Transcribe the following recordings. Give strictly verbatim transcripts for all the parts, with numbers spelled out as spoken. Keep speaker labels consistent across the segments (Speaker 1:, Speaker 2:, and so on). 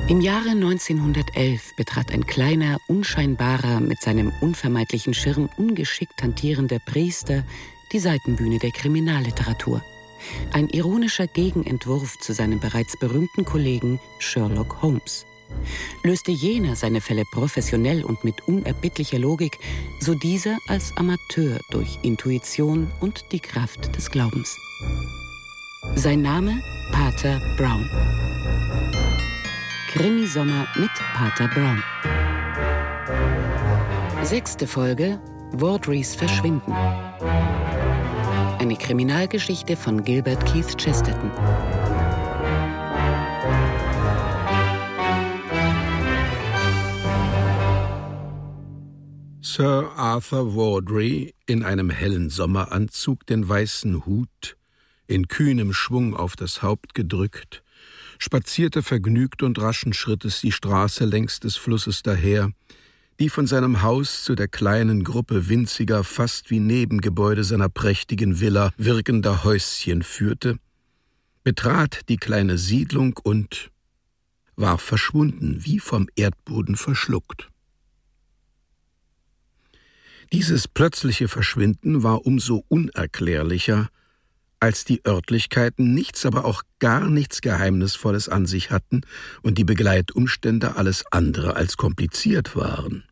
Speaker 1: Im Jahre neunzehnhundertelf betrat ein kleiner, unscheinbarer, mit seinem unvermeidlichen Schirm ungeschickt hantierender Priester die Seitenbühne der Kriminalliteratur. Ein ironischer Gegenentwurf zu seinem bereits berühmten Kollegen Sherlock Holmes. Löste jener seine Fälle professionell und mit unerbittlicher Logik, so dieser als Amateur durch Intuition und die Kraft des Glaubens. Sein Name Pater Brown. Krimisommer mit Pater Brown. Sechste Folge: Vaudrys Verschwinden. Eine Kriminalgeschichte von Gilbert Keith Chesterton.
Speaker 2: Sir Arthur Vaudry, in einem hellen Sommeranzug, den weißen Hut in kühnem Schwung auf das Haupt gedrückt, spazierte vergnügt und raschen Schrittes die Straße längs des Flusses daher, die von seinem Haus zu der kleinen Gruppe winziger, fast wie Nebengebäude seiner prächtigen Villa wirkender Häuschen führte, betrat die kleine Siedlung und war verschwunden, wie vom Erdboden verschluckt. Dieses plötzliche Verschwinden war umso unerklärlicher, als die Örtlichkeiten nichts, aber auch gar nichts Geheimnisvolles an sich hatten und die Begleitumstände alles andere als kompliziert waren.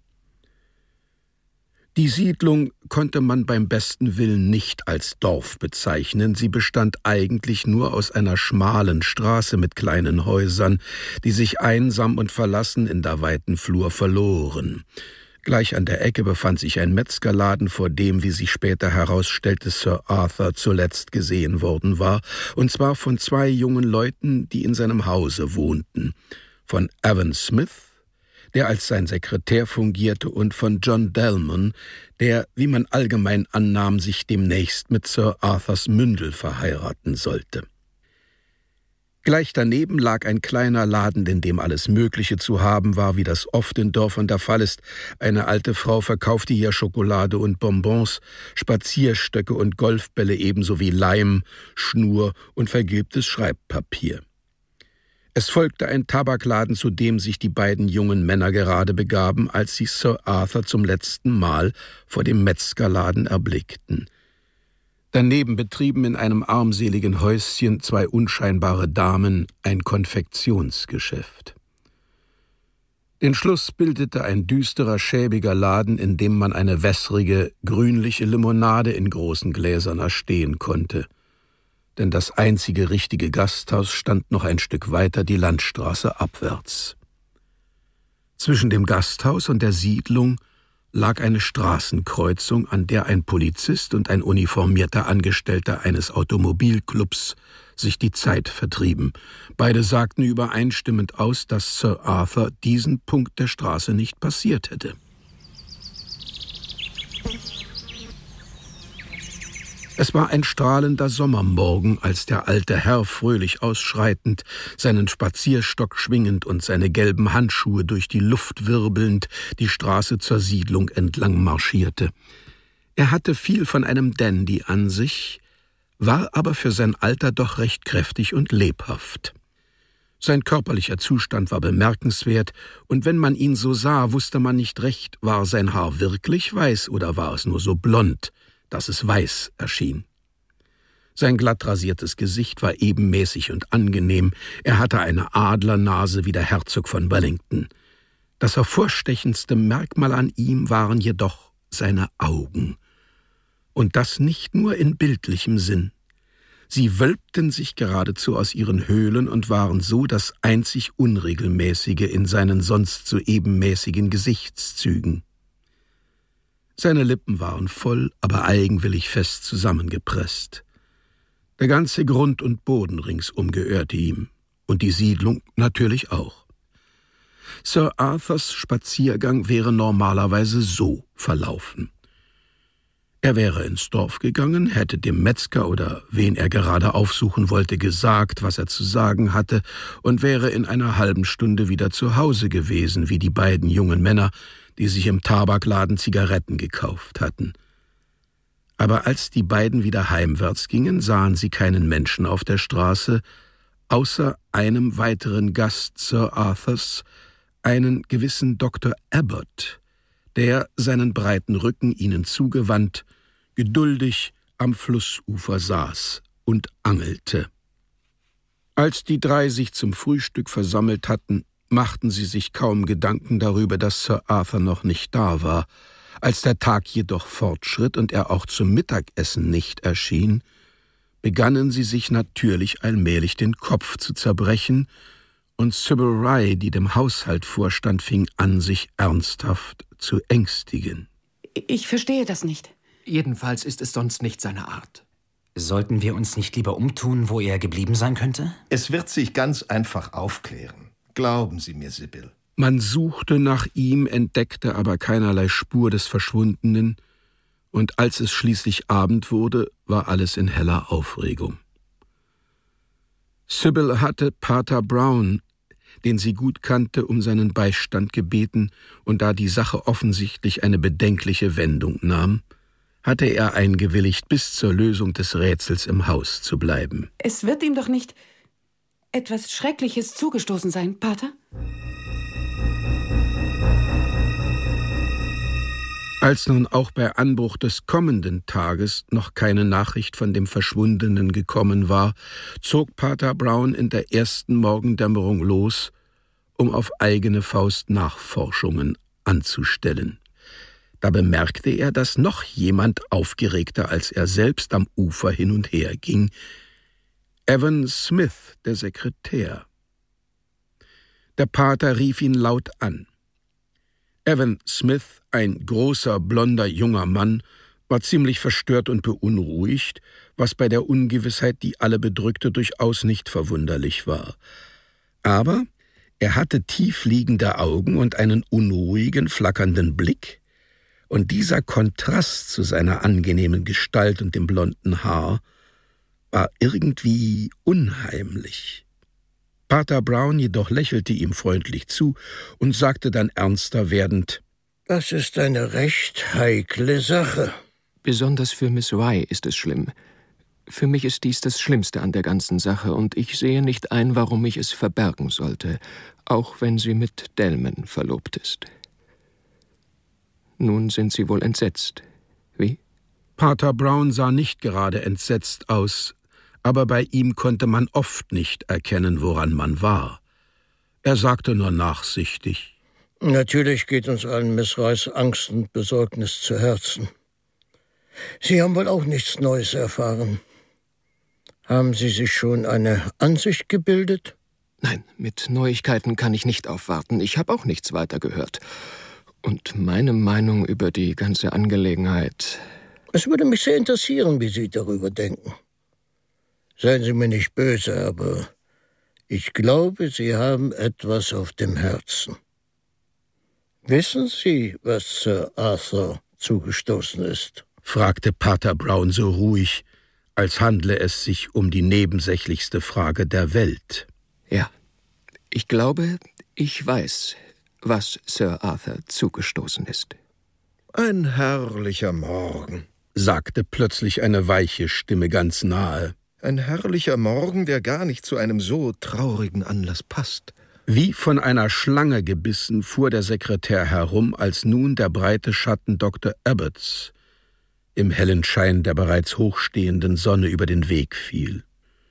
Speaker 2: Die Siedlung konnte man beim besten Willen nicht als Dorf bezeichnen, sie bestand eigentlich nur aus einer schmalen Straße mit kleinen Häusern, die sich einsam und verlassen in der weiten Flur verloren. Gleich an der Ecke befand sich ein Metzgerladen, vor dem, wie sich später herausstellte, Sir Arthur zuletzt gesehen worden war, und zwar von zwei jungen Leuten, die in seinem Hause wohnten, von Evan Smith, der als sein Sekretär fungierte, und von John Delmon, der, wie man allgemein annahm, sich demnächst mit Sir Arthurs Mündel verheiraten sollte. Gleich daneben lag ein kleiner Laden, in dem alles Mögliche zu haben war, wie das oft in Dörfern der Fall ist. Eine alte Frau verkaufte hier Schokolade und Bonbons, Spazierstöcke und Golfbälle ebenso wie Leim, Schnur und vergilbtes Schreibpapier. Es folgte ein Tabakladen, zu dem sich die beiden jungen Männer gerade begaben, als sie Sir Arthur zum letzten Mal vor dem Metzgerladen erblickten. Daneben betrieben in einem armseligen Häuschen zwei unscheinbare Damen ein Konfektionsgeschäft. Den Schluss bildete ein düsterer, schäbiger Laden, in dem man eine wässrige, grünliche Limonade in großen Gläsern erstehen konnte. Denn das einzige richtige Gasthaus stand noch ein Stück weiter die Landstraße abwärts. Zwischen dem Gasthaus und der Siedlung lag eine Straßenkreuzung, an der ein Polizist und ein uniformierter Angestellter eines Automobilclubs sich die Zeit vertrieben. Beide sagten übereinstimmend aus, dass Sir Arthur diesen Punkt der Straße nicht passiert hätte. Es war ein strahlender Sommermorgen, als der alte Herr fröhlich ausschreitend, seinen Spazierstock schwingend und seine gelben Handschuhe durch die Luft wirbelnd die Straße zur Siedlung entlang marschierte. Er hatte viel von einem Dandy an sich, war aber für sein Alter doch recht kräftig und lebhaft. Sein körperlicher Zustand war bemerkenswert, und wenn man ihn so sah, wusste man nicht recht, war sein Haar wirklich weiß oder war es nur so blond, dass es weiß erschien. Sein glatt rasiertes Gesicht war ebenmäßig und angenehm, er hatte eine Adlernase wie der Herzog von Wellington. Das hervorstechendste Merkmal an ihm waren jedoch seine Augen. Und das nicht nur in bildlichem Sinn. Sie wölbten sich geradezu aus ihren Höhlen und waren so das einzig Unregelmäßige in seinen sonst so ebenmäßigen Gesichtszügen. Seine Lippen waren voll, aber eigenwillig fest zusammengepresst. Der ganze Grund und Boden ringsum gehörte ihm, und die Siedlung natürlich auch. Sir Arthurs Spaziergang wäre normalerweise so verlaufen. Er wäre ins Dorf gegangen, hätte dem Metzger oder wen er gerade aufsuchen wollte gesagt, was er zu sagen hatte, und wäre in einer halben Stunde wieder zu Hause gewesen, wie die beiden jungen Männer, die sich im Tabakladen Zigaretten gekauft hatten. Aber als die beiden wieder heimwärts gingen, sahen sie keinen Menschen auf der Straße, außer einem weiteren Gast Sir Arthurs, einen gewissen Doktor Abbot, der, seinen breiten Rücken ihnen zugewandt, geduldig am Flussufer saß und angelte. Als die drei sich zum Frühstück versammelt hatten, machten sie sich kaum Gedanken darüber, dass Sir Arthur noch nicht da war. Als der Tag jedoch fortschritt und er auch zum Mittagessen nicht erschien, begannen sie sich natürlich allmählich den Kopf zu zerbrechen, und Sybil Rye, die dem Haushalt vorstand, fing an, sich ernsthaft zu ängstigen.
Speaker 1: Ich verstehe das nicht.
Speaker 3: Jedenfalls ist es sonst nicht seine Art.
Speaker 4: Sollten wir uns nicht lieber umtun, wo er geblieben sein könnte?
Speaker 5: Es wird sich ganz einfach aufklären. Glauben Sie mir, Sybil.
Speaker 2: Man suchte nach ihm, entdeckte aber keinerlei Spur des Verschwundenen, und als es schließlich Abend wurde, war alles in heller Aufregung. Sybil hatte Pater Brown, den sie gut kannte, um seinen Beistand gebeten, und da die Sache offensichtlich eine bedenkliche Wendung nahm, hatte er eingewilligt, bis zur Lösung des Rätsels im Haus zu bleiben.
Speaker 1: Es wird ihm doch nicht etwas Schreckliches zugestoßen sein, Pater?
Speaker 2: Als nun auch bei Anbruch des kommenden Tages noch keine Nachricht von dem Verschwundenen gekommen war, zog Pater Brown in der ersten Morgendämmerung los, um auf eigene Faust Nachforschungen anzustellen. Da bemerkte er, dass noch jemand aufgeregter als er selbst am Ufer hin und her ging. Evan Smith, der Sekretär. Der Pater rief ihn laut an. Evan Smith, ein großer, blonder, junger Mann, war ziemlich verstört und beunruhigt, was bei der Ungewissheit, die alle bedrückte, durchaus nicht verwunderlich war. Aber er hatte tiefliegende Augen und einen unruhigen, flackernden Blick, und dieser Kontrast zu seiner angenehmen Gestalt und dem blonden Haar war irgendwie unheimlich. Pater Brown jedoch lächelte ihm freundlich zu und sagte dann ernster werdend:
Speaker 6: »Das ist eine recht heikle Sache.«
Speaker 3: Besonders für Miss Rye ist es schlimm. Für mich ist dies das Schlimmste an der ganzen Sache, und ich sehe nicht ein, warum ich es verbergen sollte, auch wenn sie mit Delman verlobt ist. Nun sind Sie wohl entsetzt. Wie?
Speaker 2: Pater Brown sah nicht gerade entsetzt aus, aber bei ihm konnte man oft nicht erkennen, woran man war. Er sagte nur nachsichtig:
Speaker 6: »Natürlich geht uns allen Miss Ryes Angst und Besorgnis zu Herzen. Sie haben wohl auch nichts Neues erfahren. Haben Sie sich schon eine Ansicht gebildet?«
Speaker 3: »Nein, mit Neuigkeiten kann ich nicht aufwarten. Ich habe auch nichts weiter gehört. Und meine Meinung über die ganze Angelegenheit...«
Speaker 6: »Es würde mich sehr interessieren, wie Sie darüber denken. Seien Sie mir nicht böse, aber ich glaube, Sie haben etwas auf dem Herzen. Wissen Sie, was Sir Arthur zugestoßen ist?«
Speaker 2: fragte Pater Brown so ruhig, als handle es sich um die nebensächlichste Frage der Welt.
Speaker 3: »Ja, ich glaube, ich weiß, was Sir Arthur zugestoßen ist.«
Speaker 5: »Ein herrlicher Morgen«,
Speaker 2: sagte plötzlich eine weiche Stimme ganz nahe.
Speaker 5: »Ein herrlicher Morgen, der gar nicht zu einem so traurigen Anlass passt.«
Speaker 2: Wie von einer Schlange gebissen fuhr der Sekretär herum, als nun der breite Schatten Doktor Abbots im hellen Schein der bereits hochstehenden Sonne über den Weg fiel.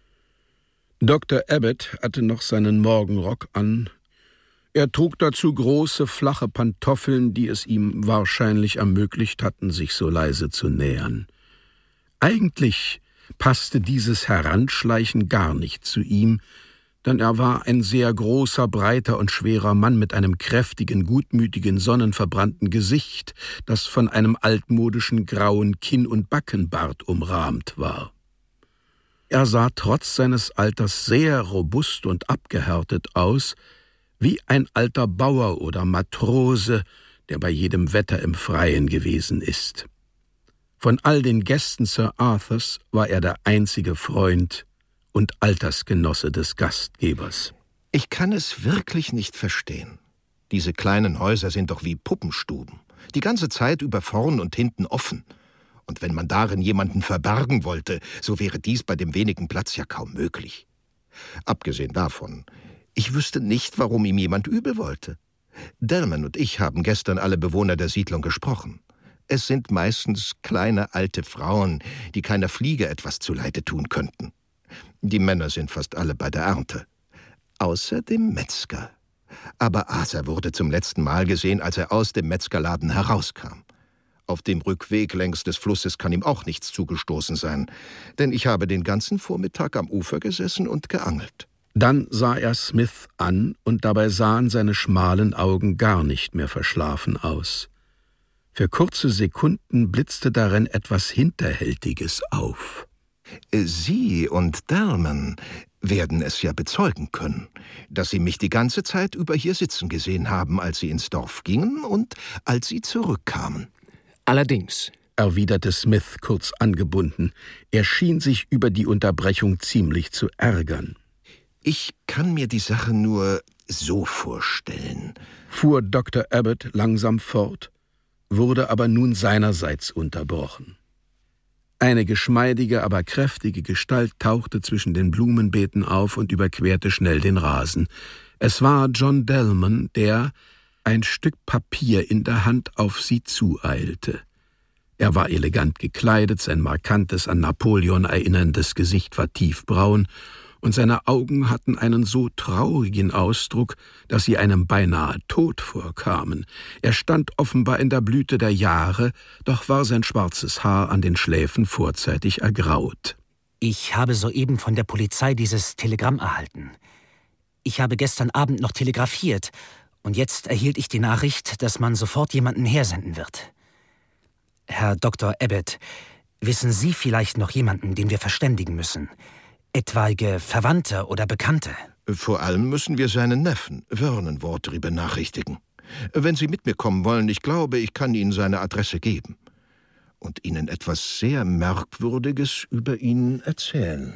Speaker 2: Doktor Abbot hatte noch seinen Morgenrock an. Er trug dazu große, flache Pantoffeln, die es ihm wahrscheinlich ermöglicht hatten, sich so leise zu nähern. Eigentlich passte dieses Heranschleichen gar nicht zu ihm, denn er war ein sehr großer, breiter und schwerer Mann mit einem kräftigen, gutmütigen, sonnenverbrannten Gesicht, das von einem altmodischen grauen Kinn- und Backenbart umrahmt war. Er sah trotz seines Alters sehr robust und abgehärtet aus, wie ein alter Bauer oder Matrose, der bei jedem Wetter im Freien gewesen ist. Von all den Gästen Sir Arthurs war er der einzige Freund und Altersgenosse des Gastgebers.
Speaker 5: »Ich kann es wirklich nicht verstehen. Diese kleinen Häuser sind doch wie Puppenstuben. Die ganze Zeit über vorn und hinten offen. Und wenn man darin jemanden verbergen wollte, so wäre dies bei dem wenigen Platz ja kaum möglich. Abgesehen davon, ich wüsste nicht, warum ihm jemand übel wollte. Delman und ich haben gestern alle Bewohner der Siedlung gesprochen. Es sind meistens kleine alte Frauen, die keiner Fliege etwas zuleide tun könnten. Die Männer sind fast alle bei der Ernte. Außer dem Metzger. Aber Arthur wurde zum letzten Mal gesehen, als er aus dem Metzgerladen herauskam. Auf dem Rückweg längs des Flusses kann ihm auch nichts zugestoßen sein, denn ich habe den ganzen Vormittag am Ufer gesessen und geangelt.
Speaker 2: Dann sah er Smith an, und dabei sahen seine schmalen Augen gar nicht mehr verschlafen aus. Für kurze Sekunden blitzte darin etwas Hinterhältiges auf.
Speaker 5: Sie und Delman werden es ja bezeugen können, dass Sie mich die ganze Zeit über hier sitzen gesehen haben, als Sie ins Dorf gingen und als Sie zurückkamen.
Speaker 3: Allerdings,
Speaker 2: erwiderte Smith kurz angebunden. Er schien sich über die Unterbrechung ziemlich zu ärgern.
Speaker 5: Ich kann mir die Sache nur so vorstellen,
Speaker 2: fuhr Doktor Abbott langsam fort, wurde aber nun seinerseits unterbrochen. Eine geschmeidige, aber kräftige Gestalt tauchte zwischen den Blumenbeeten auf und überquerte schnell den Rasen. Es war John Delman, der, ein Stück Papier in der Hand, auf sie zueilte. Er war elegant gekleidet, sein markantes, an Napoleon erinnerndes Gesicht war tiefbraun, und seine Augen hatten einen so traurigen Ausdruck, dass sie einem beinahe tot vorkamen. Er stand offenbar in der Blüte der Jahre, doch war sein schwarzes Haar an den Schläfen vorzeitig ergraut.
Speaker 4: Ich habe soeben von der Polizei dieses Telegramm erhalten. Ich habe gestern Abend noch telegrafiert, und jetzt erhielt ich die Nachricht, dass man sofort jemanden hersenden wird. Herr Doktor Abbott, wissen Sie vielleicht noch jemanden, den wir verständigen müssen? Etwaige Verwandte oder Bekannte?
Speaker 5: Vor allem müssen wir seinen Neffen, Vernon Wardry, benachrichtigen. Wenn Sie mit mir kommen wollen, ich glaube, ich kann Ihnen seine Adresse geben. Und Ihnen etwas sehr Merkwürdiges über ihn erzählen.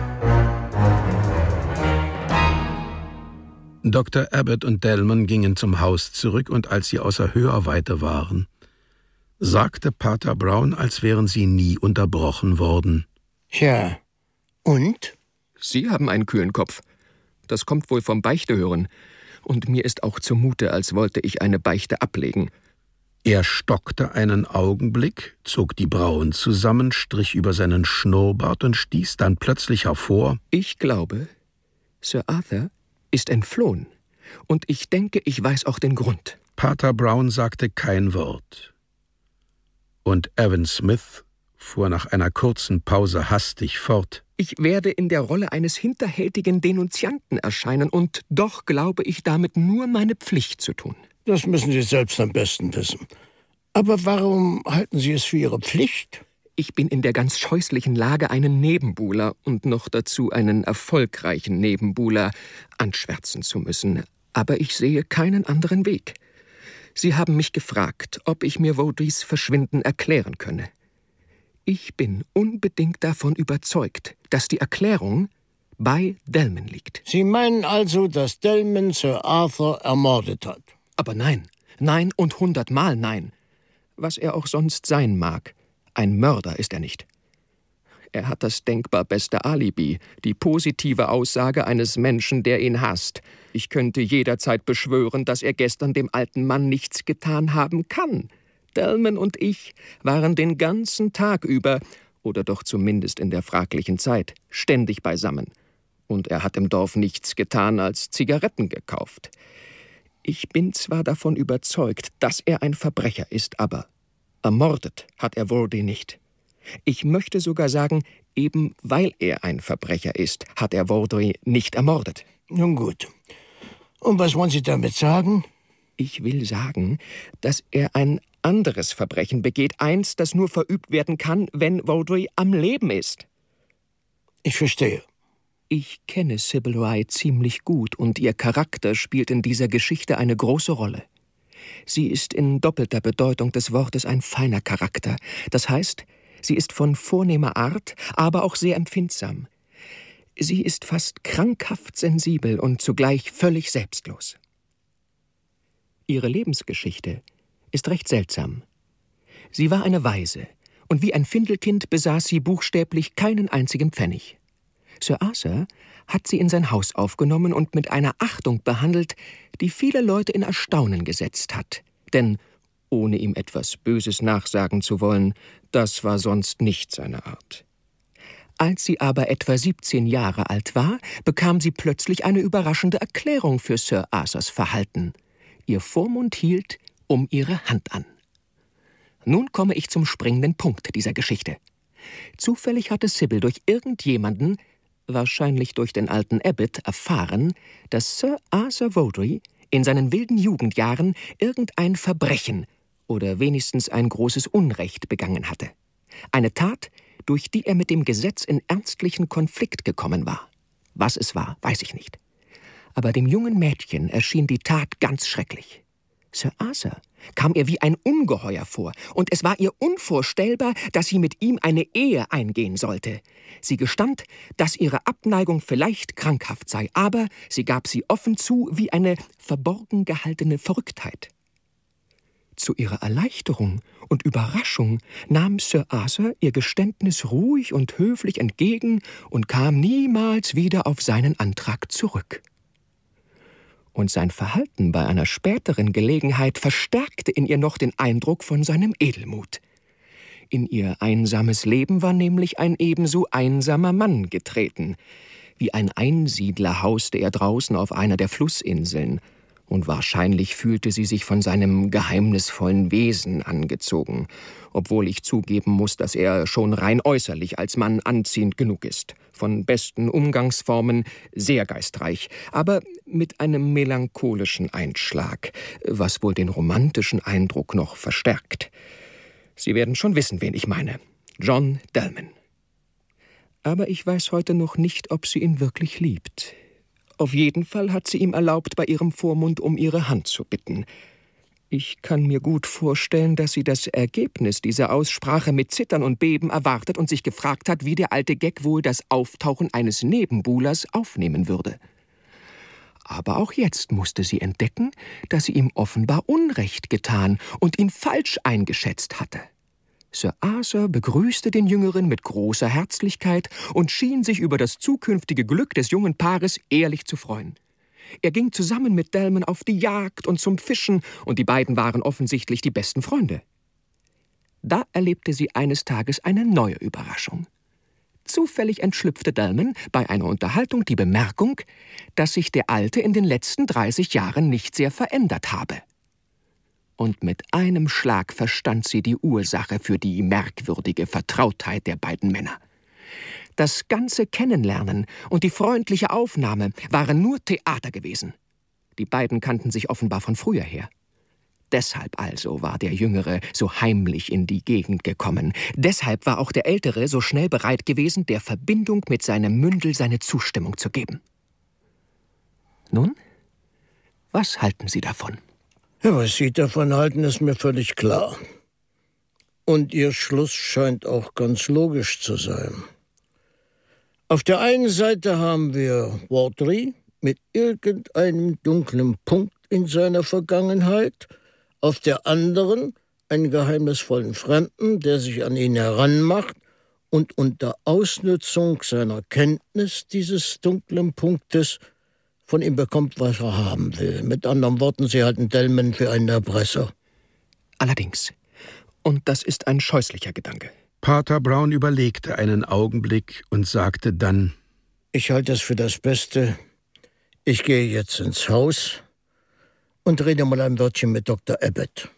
Speaker 2: Doktor Abbott und Delman gingen zum Haus zurück, und als sie außer Hörweite waren, sagte Pater Brown, als wären sie nie unterbrochen worden:
Speaker 6: »Ja, und?«
Speaker 3: Sie haben einen kühlen Kopf. Das kommt wohl vom Beichtehören. Und mir ist auch zumute, als wollte ich eine Beichte ablegen.«
Speaker 2: Er stockte einen Augenblick, zog die Brauen zusammen, strich über seinen Schnurrbart und stieß dann plötzlich hervor:
Speaker 3: »Ich glaube, Sir Arthur ist entflohen. Und ich denke, ich weiß auch den Grund.«
Speaker 2: Pater Brown sagte kein Wort. Und Evan Smith fuhr nach einer kurzen Pause hastig fort:
Speaker 3: »Ich werde in der Rolle eines hinterhältigen Denunzianten erscheinen, und doch glaube ich damit nur meine Pflicht zu tun.«
Speaker 6: Das müssen Sie selbst am besten wissen. Aber warum halten Sie es für Ihre Pflicht?
Speaker 3: Ich bin in der ganz scheußlichen Lage, einen Nebenbuhler und noch dazu einen erfolgreichen Nebenbuhler anschwärzen zu müssen. Aber ich sehe keinen anderen Weg. Sie haben mich gefragt, ob ich mir Wardrys Verschwinden erklären könne. Ich bin unbedingt davon überzeugt, dass die Erklärung bei Delman liegt.
Speaker 6: Sie meinen also, dass Delman Sir Arthur ermordet hat?
Speaker 3: Aber nein, nein und hundertmal nein. Was er auch sonst sein mag, ein Mörder ist er nicht. Er hat das denkbar beste Alibi, die positive Aussage eines Menschen, der ihn hasst. Ich könnte jederzeit beschwören, dass er gestern dem alten Mann nichts getan haben kann. Delman und ich waren den ganzen Tag über, oder doch zumindest in der fraglichen Zeit, ständig beisammen. Und er hat im Dorf nichts getan als Zigaretten gekauft. Ich bin zwar davon überzeugt, dass er ein Verbrecher ist, aber ermordet hat er Wardry nicht. Ich möchte sogar sagen, eben weil er ein Verbrecher ist, hat er Wardry nicht ermordet.
Speaker 6: Nun gut. Und was wollen Sie damit sagen?
Speaker 3: Ich will sagen, dass er ein anderes Verbrechen begeht, eins, das nur verübt werden kann, wenn Wardry am Leben ist.
Speaker 6: Ich verstehe.
Speaker 3: Ich kenne Sybil Rye ziemlich gut, und ihr Charakter spielt in dieser Geschichte eine große Rolle. Sie ist in doppelter Bedeutung des Wortes ein feiner Charakter. Das heißt, sie ist von vornehmer Art, aber auch sehr empfindsam. Sie ist fast krankhaft sensibel und zugleich völlig selbstlos. Ihre Lebensgeschichte ist recht seltsam. Sie war eine Waise, und wie ein Findelkind besaß sie buchstäblich keinen einzigen Pfennig. Sir Arthur hat sie in sein Haus aufgenommen und mit einer Achtung behandelt, die viele Leute in Erstaunen gesetzt hat. Denn, ohne ihm etwas Böses nachsagen zu wollen, das war sonst nicht seine Art. Als sie aber etwa siebzehn Jahre alt war, bekam sie plötzlich eine überraschende Erklärung für Sir Arthurs Verhalten. Ihr Vormund hielt um ihre Hand an. Nun komme ich zum springenden Punkt dieser Geschichte. Zufällig hatte Sybil durch irgendjemanden, wahrscheinlich durch den alten Abbot, erfahren, dass Sir Arthur Vawdrey in seinen wilden Jugendjahren irgendein Verbrechen oder wenigstens ein großes Unrecht begangen hatte. Eine Tat, durch die er mit dem Gesetz in ernstlichen Konflikt gekommen war. Was es war, weiß ich nicht. Aber dem jungen Mädchen erschien die Tat ganz schrecklich. Sir Arthur kam ihr wie ein Ungeheuer vor, und es war ihr unvorstellbar, dass sie mit ihm eine Ehe eingehen sollte. Sie gestand, dass ihre Abneigung vielleicht krankhaft sei, aber sie gab sie offen zu wie eine verborgen gehaltene Verrücktheit. Zu ihrer Erleichterung und Überraschung nahm Sir Arthur ihr Geständnis ruhig und höflich entgegen und kam niemals wieder auf seinen Antrag zurück. Und sein Verhalten bei einer späteren Gelegenheit verstärkte in ihr noch den Eindruck von seinem Edelmut. In ihr einsames Leben war nämlich ein ebenso einsamer Mann getreten. Wie ein Einsiedler hauste er draußen auf einer der Flussinseln, und wahrscheinlich fühlte sie sich von seinem geheimnisvollen Wesen angezogen, obwohl ich zugeben muss, dass er schon rein äußerlich als Mann anziehend genug ist, von besten Umgangsformen, sehr geistreich, aber mit einem melancholischen Einschlag, was wohl den romantischen Eindruck noch verstärkt. Sie werden schon wissen, wen ich meine. John Delman. Aber ich weiß heute noch nicht, ob sie ihn wirklich liebt. Auf jeden Fall hat sie ihm erlaubt, bei ihrem Vormund um ihre Hand zu bitten. Ich kann mir gut vorstellen, dass sie das Ergebnis dieser Aussprache mit Zittern und Beben erwartet und sich gefragt hat, wie der alte Gag wohl das Auftauchen eines Nebenbuhlers aufnehmen würde. Aber auch jetzt musste sie entdecken, dass sie ihm offenbar Unrecht getan und ihn falsch eingeschätzt hatte. Sir Arthur begrüßte den Jüngeren mit großer Herzlichkeit und schien sich über das zukünftige Glück des jungen Paares ehrlich zu freuen. Er ging zusammen mit Delman auf die Jagd und zum Fischen, und die beiden waren offensichtlich die besten Freunde. Da erlebte sie eines Tages eine neue Überraschung. Zufällig entschlüpfte Delman bei einer Unterhaltung die Bemerkung, dass sich der Alte in den letzten dreißig Jahren nicht sehr verändert habe. Und mit einem Schlag verstand sie die Ursache für die merkwürdige Vertrautheit der beiden Männer. Das ganze Kennenlernen und die freundliche Aufnahme waren nur Theater gewesen. Die beiden kannten sich offenbar von früher her. Deshalb also war der Jüngere so heimlich in die Gegend gekommen. Deshalb war auch der Ältere so schnell bereit gewesen, der Verbindung mit seinem Mündel seine Zustimmung zu geben. Nun, was halten Sie davon?
Speaker 6: Ja, was Sie davon halten, ist mir völlig klar. Und Ihr Schluss scheint auch ganz logisch zu sein. Auf der einen Seite haben wir Vawdrey mit irgendeinem dunklen Punkt in seiner Vergangenheit, auf der anderen einen geheimnisvollen Fremden, der sich an ihn heranmacht und unter Ausnutzung seiner Kenntnis dieses dunklen Punktes von ihm bekommt, was er haben will. Mit anderen Worten, Sie halten Delman für einen Erpresser.
Speaker 3: Allerdings. Und das ist ein scheußlicher Gedanke.
Speaker 2: Pater Brown überlegte einen Augenblick und sagte dann:
Speaker 6: Ich halte es für das Beste. Ich gehe jetzt ins Haus und rede mal ein Wörtchen mit Doktor Abbot.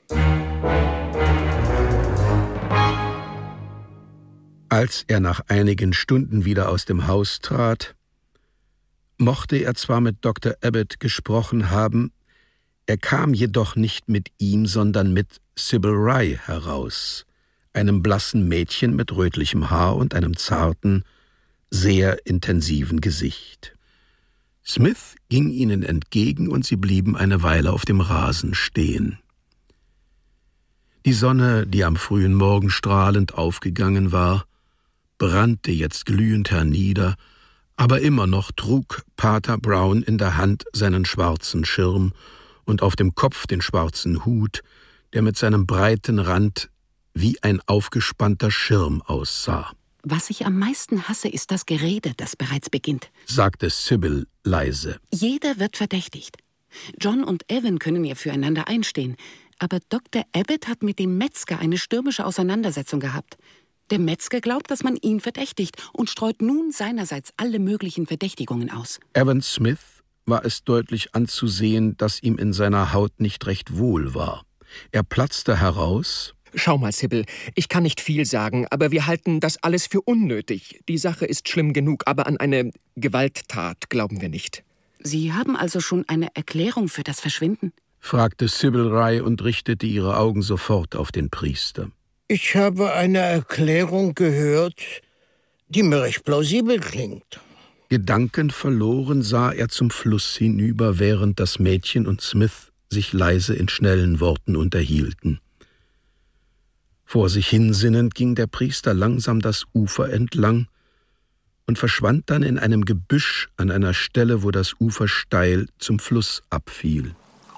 Speaker 2: Als er nach einigen Stunden wieder aus dem Haus trat, mochte er zwar mit Doktor Abbot gesprochen haben, er kam jedoch nicht mit ihm, sondern mit Sybil Rye heraus, einem blassen Mädchen mit rötlichem Haar und einem zarten, sehr intensiven Gesicht. Smith ging ihnen entgegen und sie blieben eine Weile auf dem Rasen stehen. Die Sonne, die am frühen Morgen strahlend aufgegangen war, brannte jetzt glühend hernieder, aber immer noch trug Pater Brown in der Hand seinen schwarzen Schirm und auf dem Kopf den schwarzen Hut, der mit seinem breiten Rand wie ein aufgespannter Schirm aussah.
Speaker 1: Was ich am meisten hasse, ist das Gerede, das bereits beginnt,
Speaker 2: sagte Sybil leise.
Speaker 1: Jeder wird verdächtigt. John und Evan können ja füreinander einstehen. Aber Doktor Abbott hat mit dem Metzger eine stürmische Auseinandersetzung gehabt. Der Metzger glaubt, dass man ihn verdächtigt und streut nun seinerseits alle möglichen Verdächtigungen aus.
Speaker 2: Evan Smith war es deutlich anzusehen, dass ihm in seiner Haut nicht recht wohl war. Er platzte heraus:
Speaker 3: Schau mal, Sybil, ich kann nicht viel sagen, aber wir halten das alles für unnötig. Die Sache ist schlimm genug, aber an eine Gewalttat glauben wir nicht.
Speaker 1: Sie haben also schon eine Erklärung für das Verschwinden?
Speaker 2: fragte Sybil Ray und richtete ihre Augen sofort auf den Priester.
Speaker 6: Ich habe eine Erklärung gehört, die mir recht plausibel klingt.
Speaker 2: Gedankenverloren sah er zum Fluss hinüber, während das Mädchen und Smith sich leise in schnellen Worten unterhielten. Vor sich hinsinnend ging der Priester langsam das Ufer entlang und verschwand dann in einem Gebüsch an einer Stelle, wo das Ufer steil zum Fluss abfiel.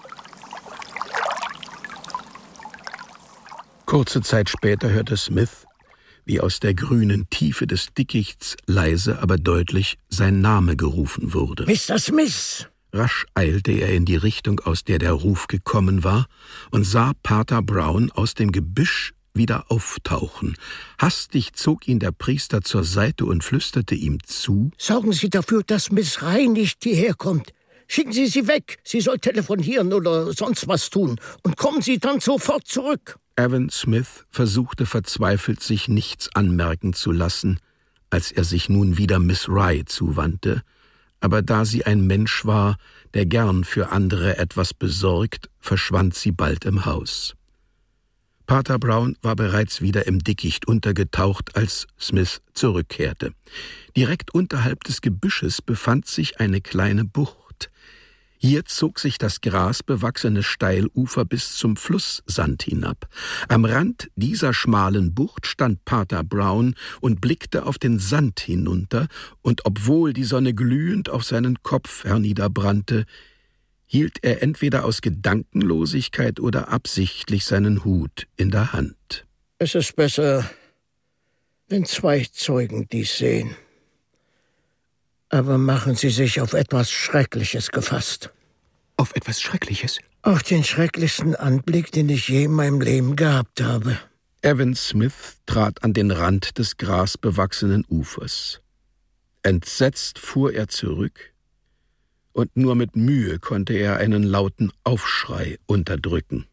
Speaker 2: Kurze Zeit später hörte Smith, wie aus der grünen Tiefe des Dickichts leise, aber deutlich sein Name gerufen wurde.
Speaker 6: Mister Smith!
Speaker 2: Rasch eilte er in die Richtung, aus der der Ruf gekommen war, und sah Pater Brown aus dem Gebüsch wieder auftauchen. Hastig zog ihn der Priester zur Seite und flüsterte ihm zu:
Speaker 6: Sorgen Sie dafür, dass Miss Ray nicht hierher kommt. Schicken Sie sie weg. Sie soll telefonieren oder sonst was tun. Und kommen Sie dann sofort zurück.
Speaker 2: Evan Smith versuchte verzweifelt, sich nichts anmerken zu lassen, als er sich nun wieder Miss Ray zuwandte. Aber da sie ein Mensch war, der gern für andere etwas besorgt, verschwand sie bald im Haus. Pater Brown war bereits wieder im Dickicht untergetaucht, als Smith zurückkehrte. Direkt unterhalb des Gebüsches befand sich eine kleine Bucht. Hier zog sich das grasbewachsene Steilufer bis zum Flusssand hinab. Am Rand dieser schmalen Bucht stand Pater Brown und blickte auf den Sand hinunter, und obwohl die Sonne glühend auf seinen Kopf herniederbrannte, hielt er entweder aus Gedankenlosigkeit oder absichtlich seinen Hut in der Hand.
Speaker 6: Es ist besser, wenn zwei Zeugen dies sehen. Aber machen Sie sich auf etwas Schreckliches gefasst.
Speaker 3: Auf etwas Schreckliches?
Speaker 6: Auf den schrecklichsten Anblick, den ich je in meinem Leben gehabt habe.
Speaker 2: Evan Smith trat an den Rand des grasbewachsenen Ufers. Entsetzt fuhr er zurück, und nur mit Mühe konnte er einen lauten Aufschrei unterdrücken.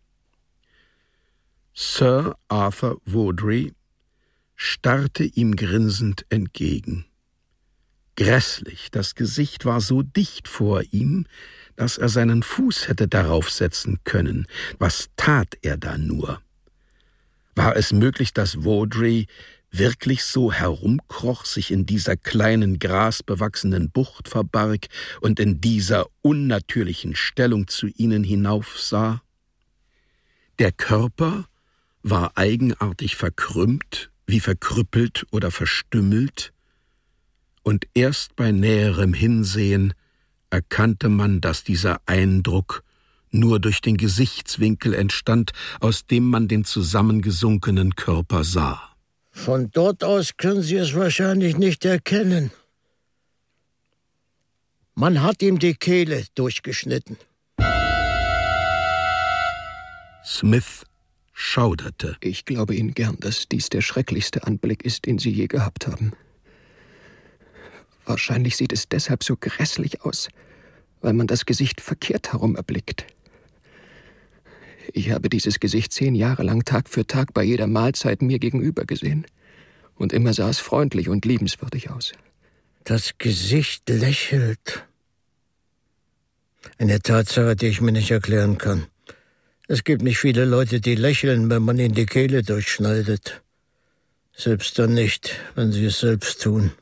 Speaker 2: Sir Arthur Vaudrey starrte ihm grinsend entgegen. Grässlich, das Gesicht war so dicht vor ihm, dass er seinen Fuß hätte darauf setzen können. Was tat er da nur? War es möglich, dass Vaudrey wirklich so herumkroch, sich in dieser kleinen, grasbewachsenen Bucht verbarg und in dieser unnatürlichen Stellung zu ihnen hinaufsah? Der Körper war eigenartig verkrümmt, wie verkrüppelt oder verstümmelt, und erst bei näherem Hinsehen erkannte man, dass dieser Eindruck nur durch den Gesichtswinkel entstand, aus dem man den zusammengesunkenen Körper sah.
Speaker 6: Von dort aus können Sie es wahrscheinlich nicht erkennen. Man hat ihm die Kehle durchgeschnitten.
Speaker 2: Smith schauderte.
Speaker 3: Ich glaube Ihnen gern, dass dies der schrecklichste Anblick ist, den Sie je gehabt haben. Wahrscheinlich sieht es deshalb so grässlich aus, weil man das Gesicht verkehrt herum erblickt. Ich habe dieses Gesicht zehn Jahre lang Tag für Tag bei jeder Mahlzeit mir gegenüber gesehen. Und immer sah es freundlich und liebenswürdig aus.
Speaker 6: Das Gesicht lächelt. Eine Tatsache, die ich mir nicht erklären kann. Es gibt nicht viele Leute, die lächeln, wenn man ihnen die Kehle durchschneidet. Selbst dann nicht, wenn sie es selbst tun.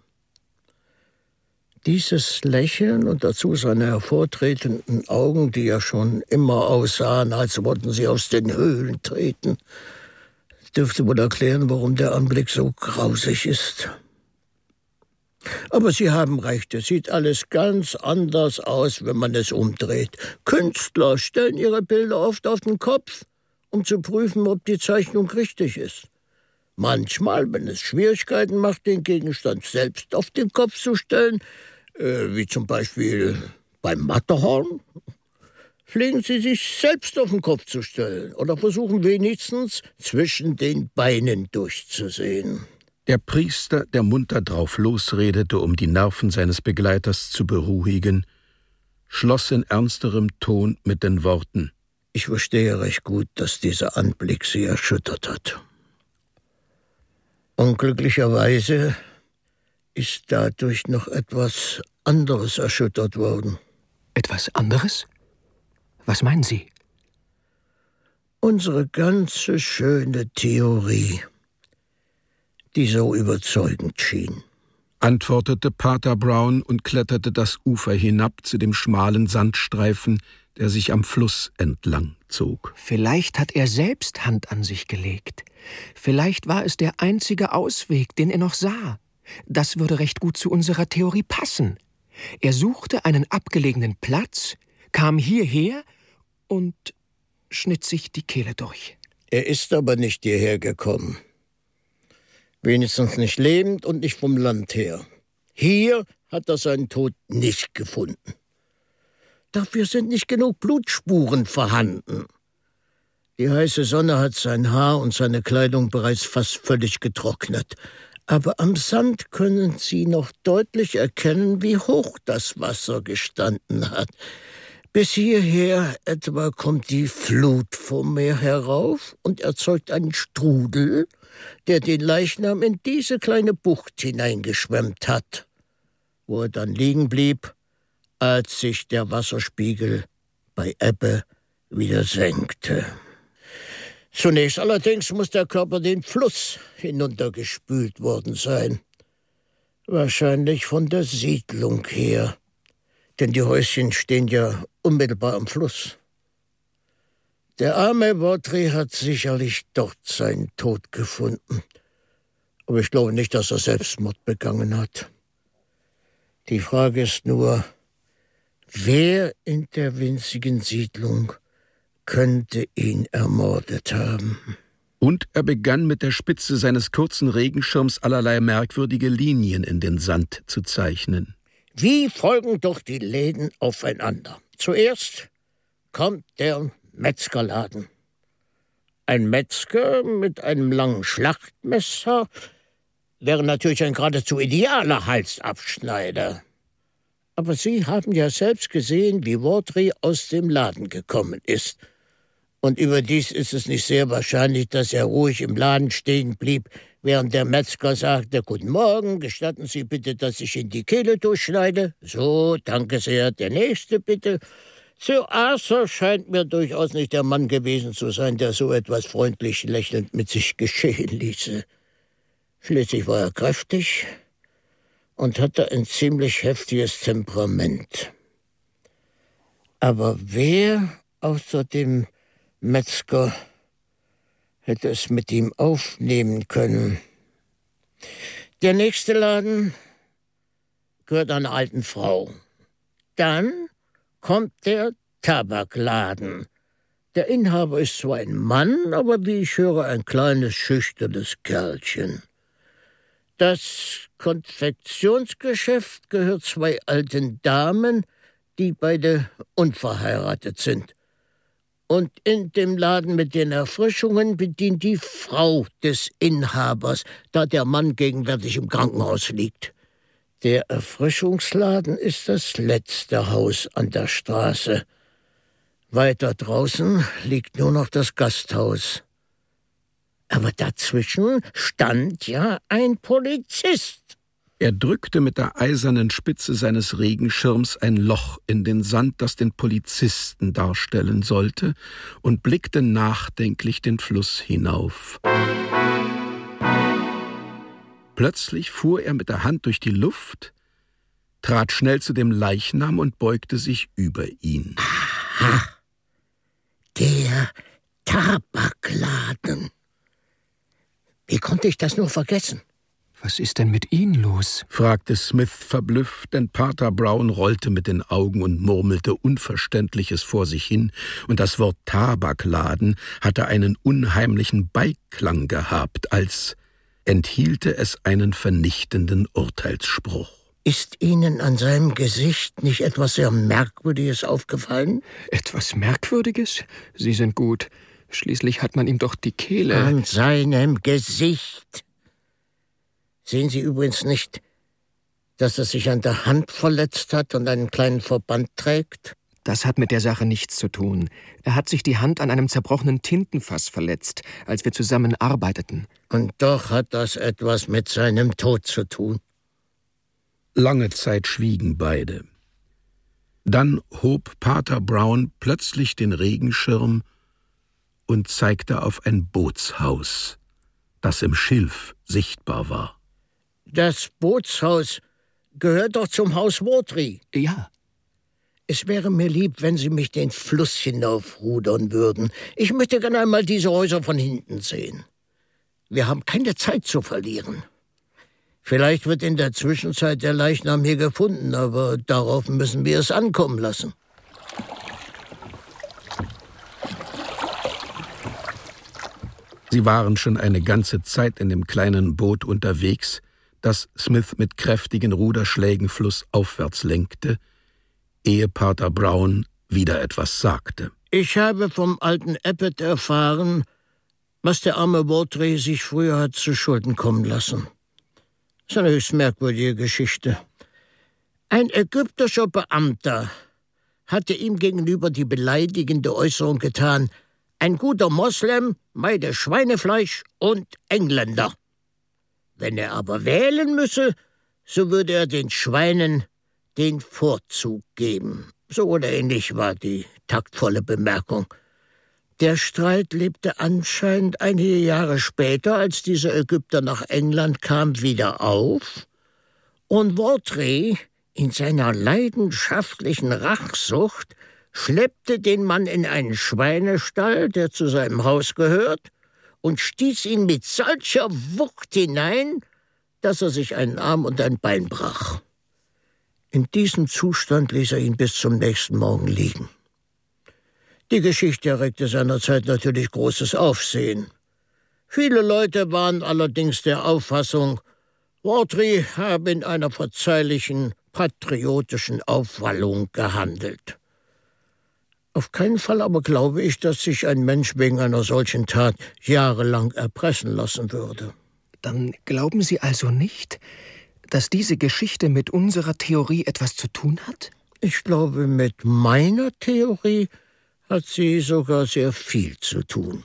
Speaker 6: Dieses Lächeln und dazu seine hervortretenden Augen, die ja schon immer aussahen, als wollten sie aus den Höhlen treten, dürfte wohl erklären, warum der Anblick so grausig ist. Aber Sie haben recht, es sieht alles ganz anders aus, wenn man es umdreht. Künstler stellen ihre Bilder oft auf den Kopf, um zu prüfen, ob die Zeichnung richtig ist. Manchmal, wenn es Schwierigkeiten macht, den Gegenstand selbst auf den Kopf zu stellen, äh, wie zum Beispiel beim Matterhorn, pflegen sie sich selbst auf den Kopf zu stellen oder versuchen wenigstens zwischen den Beinen durchzusehen.
Speaker 2: Der Priester, der munter drauf losredete, um die Nerven seines Begleiters zu beruhigen, schloss in ernsterem Ton mit den Worten:
Speaker 6: Ich verstehe recht gut, dass dieser Anblick Sie erschüttert hat. Unglücklicherweise ist dadurch noch etwas anderes erschüttert worden.
Speaker 3: Etwas anderes? Was meinen Sie?
Speaker 6: Unsere ganze schöne Theorie, die so überzeugend schien,
Speaker 2: antwortete Pater Brown und kletterte das Ufer hinab zu dem schmalen Sandstreifen, der sich am Fluss entlang zog.
Speaker 3: Vielleicht hat er selbst Hand an sich gelegt. Vielleicht war es der einzige Ausweg, den er noch sah. Das würde recht gut zu unserer Theorie passen. Er suchte einen abgelegenen Platz, kam hierher und schnitt sich die Kehle durch.
Speaker 6: Er ist aber nicht hierher gekommen. Wenigstens nicht lebend und nicht vom Land her. Hier hat er seinen Tod nicht gefunden. Dafür sind nicht genug Blutspuren vorhanden. Die heiße Sonne hat sein Haar und seine Kleidung bereits fast völlig getrocknet. Aber am Sand können Sie noch deutlich erkennen, wie hoch das Wasser gestanden hat. Bis hierher etwa kommt die Flut vom Meer herauf und erzeugt einen Strudel, der den Leichnam in diese kleine Bucht hineingeschwemmt hat, wo er dann liegen blieb, als sich der Wasserspiegel bei Ebbe wieder senkte. Zunächst allerdings muss der Körper den Fluss hinuntergespült worden sein. Wahrscheinlich von der Siedlung her, denn die Häuschen stehen ja unmittelbar am Fluss. Der arme Vautry hat sicherlich dort seinen Tod gefunden. Aber ich glaube nicht, dass er Selbstmord begangen hat. Die Frage ist nur, wer in der winzigen Siedlung könnte ihn ermordet haben?
Speaker 2: Und er begann mit der Spitze seines kurzen Regenschirms allerlei merkwürdige Linien in den Sand zu zeichnen.
Speaker 6: Wie folgen doch die Läden aufeinander? Zuerst kommt der Metzgerladen. Ein Metzger mit einem langen Schlachtmesser wäre natürlich ein geradezu idealer Halsabschneider. Aber Sie haben ja selbst gesehen, wie Vautry aus dem Laden gekommen ist. Und überdies ist es nicht sehr wahrscheinlich, dass er ruhig im Laden stehen blieb, während der Metzger sagte: Guten Morgen, gestatten Sie bitte, dass ich Ihnen die Kehle durchschneide? So, danke sehr, der Nächste bitte. Sir Arthur scheint mir durchaus nicht der Mann gewesen zu sein, der so etwas freundlich lächelnd mit sich geschehen ließe. Schließlich war er kräftig und hatte ein ziemlich heftiges Temperament. Aber wer außer dem Metzger hätte es mit ihm aufnehmen können? Der nächste Laden gehört einer alten Frau. Dann kommt der Tabakladen. Der Inhaber ist zwar ein Mann, aber wie ich höre, ein kleines, schüchternes Kerlchen. Das Konfektionsgeschäft gehört zwei alten Damen, die beide unverheiratet sind. Und in dem Laden mit den Erfrischungen bedient die Frau des Inhabers, da der Mann gegenwärtig im Krankenhaus liegt. Der Erfrischungsladen ist das letzte Haus an der Straße. Weiter draußen liegt nur noch das Gasthaus. Aber dazwischen stand ja ein Polizist.
Speaker 2: Er drückte mit der eisernen Spitze seines Regenschirms ein Loch in den Sand, das den Polizisten darstellen sollte, und blickte nachdenklich den Fluss hinauf. Plötzlich fuhr er mit der Hand durch die Luft, trat schnell zu dem Leichnam und beugte sich über ihn.
Speaker 6: Aha, der Tabakladen. Wie konnte ich das nur vergessen?
Speaker 3: Was ist denn mit Ihnen los?
Speaker 2: Fragte Smith verblüfft, denn Pater Brown rollte mit den Augen und murmelte Unverständliches vor sich hin, und das Wort Tabakladen hatte einen unheimlichen Beiklang gehabt, als enthielte es einen vernichtenden Urteilsspruch.
Speaker 6: Ist Ihnen an seinem Gesicht nicht etwas sehr Merkwürdiges aufgefallen?
Speaker 3: Etwas Merkwürdiges? Sie sind gut. Schließlich hat man ihm doch die Kehle...
Speaker 6: An seinem Gesicht. Sehen Sie übrigens nicht, dass er sich an der Hand verletzt hat und einen kleinen Verband trägt?
Speaker 3: Das hat mit der Sache nichts zu tun. Er hat sich die Hand an einem zerbrochenen Tintenfass verletzt, als wir zusammen arbeiteten.
Speaker 6: Und doch hat das etwas mit seinem Tod zu tun.
Speaker 2: Lange Zeit schwiegen beide. Dann hob Pater Brown plötzlich den Regenschirm und zeigte auf ein Bootshaus, das im Schilf sichtbar war.
Speaker 6: Das Bootshaus gehört doch zum Haus Watry.
Speaker 3: Ja.
Speaker 6: Es wäre mir lieb, wenn Sie mich den Fluss hinaufrudern würden. Ich möchte gerne einmal diese Häuser von hinten sehen. Wir haben keine Zeit zu verlieren. Vielleicht wird in der Zwischenzeit der Leichnam hier gefunden, aber darauf müssen wir es ankommen lassen.
Speaker 2: Sie waren schon eine ganze Zeit in dem kleinen Boot unterwegs, das Smith mit kräftigen Ruderschlägen flussaufwärts lenkte, ehe Pater Brown wieder etwas sagte.
Speaker 6: Ich habe vom alten Eppet erfahren, was der arme Watry sich früher hat zu Schulden kommen lassen. Das ist eine höchst merkwürdige Geschichte. Ein ägyptischer Beamter hatte ihm gegenüber die beleidigende Äußerung getan, ein guter Moslem meide Schweinefleisch und Engländer. Wenn er aber wählen müsse, so würde er den Schweinen den Vorzug geben. So oder ähnlich war die taktvolle Bemerkung. Der Streit lebte anscheinend einige Jahre später, als dieser Ägypter nach England kam, wieder auf, und Watry in seiner leidenschaftlichen Rachsucht schleppte den Mann in einen Schweinestall, der zu seinem Haus gehört, und stieß ihn mit solcher Wucht hinein, dass er sich einen Arm und ein Bein brach. In diesem Zustand ließ er ihn bis zum nächsten Morgen liegen. Die Geschichte erregte seinerzeit natürlich großes Aufsehen. Viele Leute waren allerdings der Auffassung, Watry habe in einer verzeihlichen, patriotischen Aufwallung gehandelt. Auf keinen Fall aber glaube ich, dass sich ein Mensch wegen einer solchen Tat jahrelang erpressen lassen würde.
Speaker 3: Dann glauben Sie also nicht, dass diese Geschichte mit unserer Theorie etwas zu tun hat?
Speaker 6: Ich glaube, mit meiner Theorie hat sie sogar sehr viel zu tun.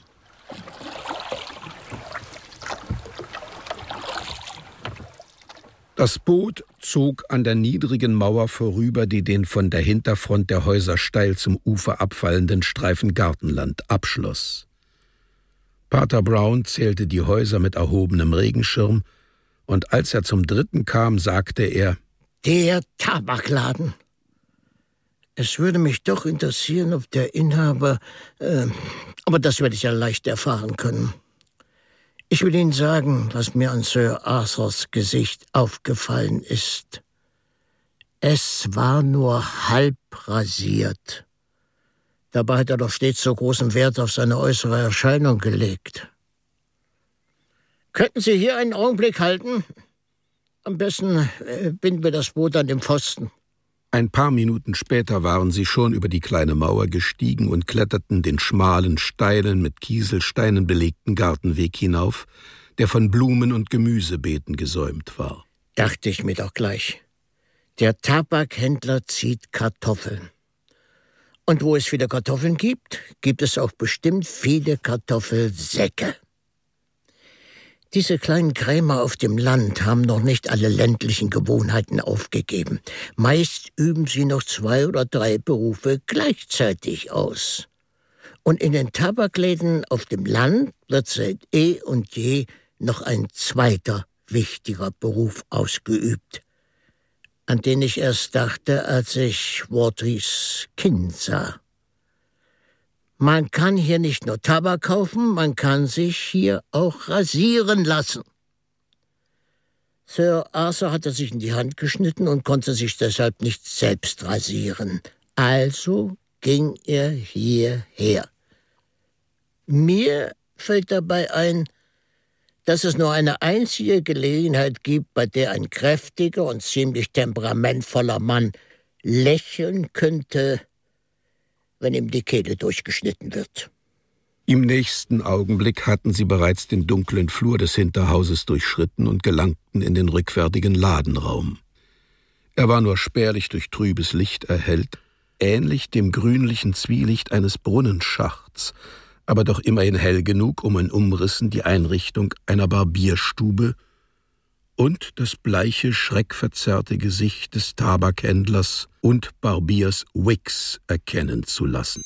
Speaker 2: Das Boot zog an der niedrigen Mauer vorüber, die den von der Hinterfront der Häuser steil zum Ufer abfallenden Streifen Gartenland abschloss. Pater Brown zählte die Häuser mit erhobenem Regenschirm, und als er zum dritten kam, sagte er:
Speaker 6: Der Tabakladen. Es würde mich doch interessieren, ob der Inhaber... Äh, aber das werde ich ja leicht erfahren können. Ich will Ihnen sagen, was mir an Sir Arthurs Gesicht aufgefallen ist. Es war nur halb rasiert. Dabei hat er doch stets so großen Wert auf seine äußere Erscheinung gelegt. Könnten Sie hier einen Augenblick halten? Am besten äh, binden wir das Boot an den Pfosten.
Speaker 2: Ein paar Minuten später waren sie schon über die kleine Mauer gestiegen und kletterten den schmalen, steilen, mit Kieselsteinen belegten Gartenweg hinauf, der von Blumen- und Gemüsebeeten gesäumt war.
Speaker 6: Dachte ich mir doch gleich. Der Tabakhändler zieht Kartoffeln. Und wo es viele Kartoffeln gibt, gibt es auch bestimmt viele Kartoffelsäcke. Diese kleinen Krämer auf dem Land haben noch nicht alle ländlichen Gewohnheiten aufgegeben. Meist üben sie noch zwei oder drei Berufe gleichzeitig aus. Und in den Tabakläden auf dem Land wird seit eh und je noch ein zweiter wichtiger Beruf ausgeübt, an den ich erst dachte, als ich Watrys Kind sah. Man kann hier nicht nur Tabak kaufen, man kann sich hier auch rasieren lassen. Sir Arthur hatte sich in die Hand geschnitten und konnte sich deshalb nicht selbst rasieren. Also ging er hierher. Mir fällt dabei ein, dass es nur eine einzige Gelegenheit gibt, bei der ein kräftiger und ziemlich temperamentvoller Mann lächeln könnte, wenn ihm die Kehle durchgeschnitten wird.
Speaker 2: Im nächsten Augenblick hatten sie bereits den dunklen Flur des Hinterhauses durchschritten und gelangten in den rückwärtigen Ladenraum. Er war nur spärlich durch trübes Licht erhellt, ähnlich dem grünlichen Zwielicht eines Brunnenschachts, aber doch immerhin hell genug, um in Umrissen die Einrichtung einer Barbierstube und das bleiche, schreckverzerrte Gesicht des Tabakhändlers und Barbiers Wicks erkennen zu lassen.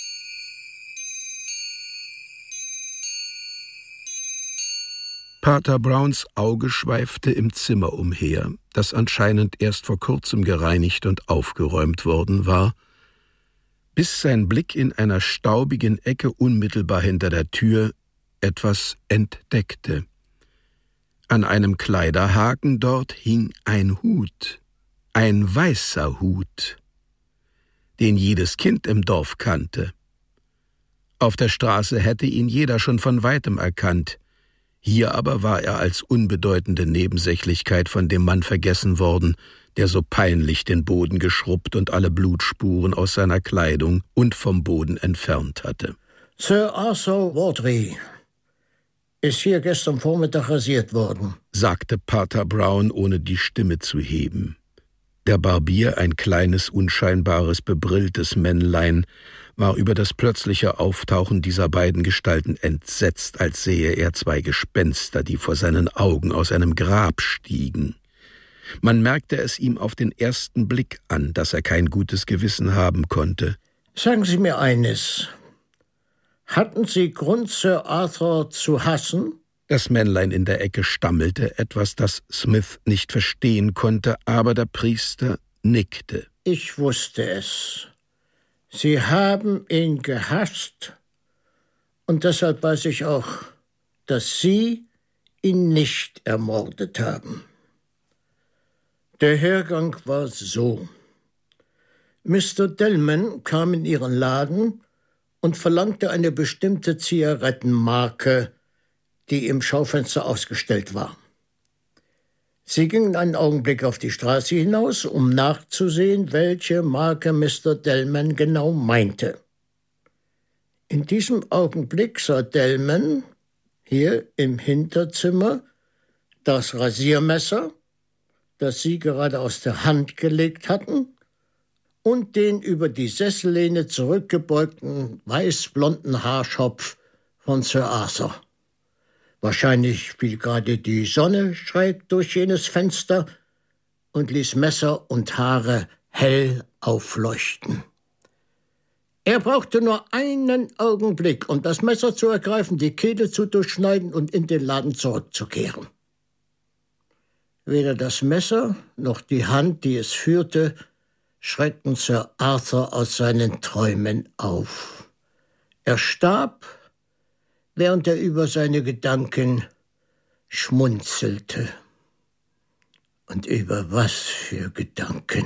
Speaker 2: Pater Browns Auge schweifte im Zimmer umher, das anscheinend erst vor kurzem gereinigt und aufgeräumt worden war, bis sein Blick in einer staubigen Ecke unmittelbar hinter der Tür etwas entdeckte. An einem Kleiderhaken dort hing ein Hut, ein weißer Hut, den jedes Kind im Dorf kannte. Auf der Straße hätte ihn jeder schon von weitem erkannt, hier aber war er als unbedeutende Nebensächlichkeit von dem Mann vergessen worden, der so peinlich den Boden geschrubbt und alle Blutspuren aus seiner Kleidung und vom Boden entfernt hatte.
Speaker 6: Sir Arthur Wardry ist hier gestern Vormittag rasiert worden,
Speaker 2: sagte Pater Brown, ohne die Stimme zu heben. Der Barbier, ein kleines, unscheinbares, bebrilltes Männlein, war über das plötzliche Auftauchen dieser beiden Gestalten entsetzt, als sähe er zwei Gespenster, die vor seinen Augen aus einem Grab stiegen. Man merkte es ihm auf den ersten Blick an, dass er kein gutes Gewissen haben konnte.
Speaker 6: Sagen Sie mir eines. Hatten Sie Grund, Sir Arthur zu hassen?
Speaker 2: Das Männlein in der Ecke stammelte etwas, das Smith nicht verstehen konnte, aber der Priester nickte.
Speaker 6: Ich wusste es. Sie haben ihn gehasst, und deshalb weiß ich auch, dass Sie ihn nicht ermordet haben. Der Hergang war so. Mister Delman kam in Ihren Laden und verlangte eine bestimmte Zigarettenmarke, die im Schaufenster ausgestellt war. Sie gingen einen Augenblick auf die Straße hinaus, um nachzusehen, welche Marke Mister Delman genau meinte. In diesem Augenblick sah Delman hier im Hinterzimmer das Rasiermesser, das Sie gerade aus der Hand gelegt hatten, und den über die Sessellehne zurückgebeugten weißblonden Haarschopf von Sir Arthur. Wahrscheinlich fiel gerade die Sonne schräg durch jenes Fenster und ließ Messer und Haare hell aufleuchten. Er brauchte nur einen Augenblick, um das Messer zu ergreifen, die Kehle zu durchschneiden und in den Laden zurückzukehren. Weder das Messer noch die Hand, die es führte, schreckten Sir Arthur aus seinen Träumen auf. Er starb, während er über seine Gedanken schmunzelte. Und über was für Gedanken?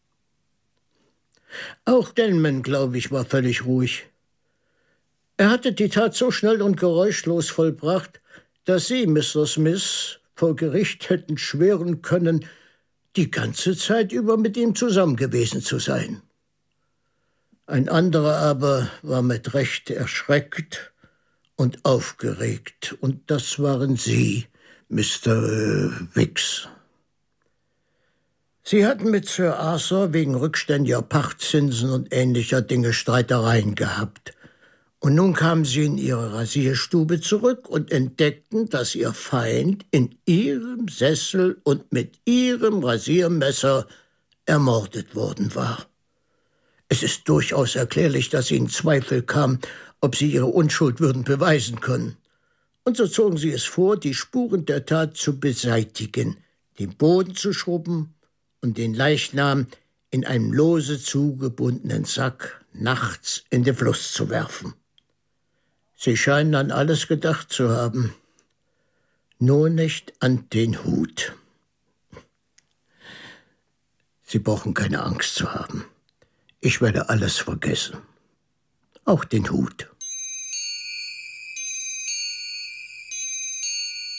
Speaker 6: Auch Delman, glaube ich, war völlig ruhig. Er hatte die Tat so schnell und geräuschlos vollbracht, dass Sie, Mister Smith, vor Gericht hätten schwören können, die ganze Zeit über mit ihm zusammen gewesen zu sein. Ein anderer aber war mit Recht erschreckt und aufgeregt, und das waren Sie, Mister Wicks. Sie hatten mit Sir Arthur wegen rückständiger Pachtzinsen und ähnlicher Dinge Streitereien gehabt. Und nun kamen Sie in Ihre Rasierstube zurück und entdeckten, dass Ihr Feind in Ihrem Sessel und mit Ihrem Rasiermesser ermordet worden war. Es ist durchaus erklärlich, dass Ihnen Zweifel kam, ob Sie Ihre Unschuld würden beweisen können. Und so zogen Sie es vor, die Spuren der Tat zu beseitigen, den Boden zu schrubben und den Leichnam in einem lose zugebundenen Sack nachts in den Fluss zu werfen. Sie scheinen an alles gedacht zu haben, nur nicht an den Hut. Sie brauchen keine Angst zu haben. Ich werde alles vergessen. Auch den Hut.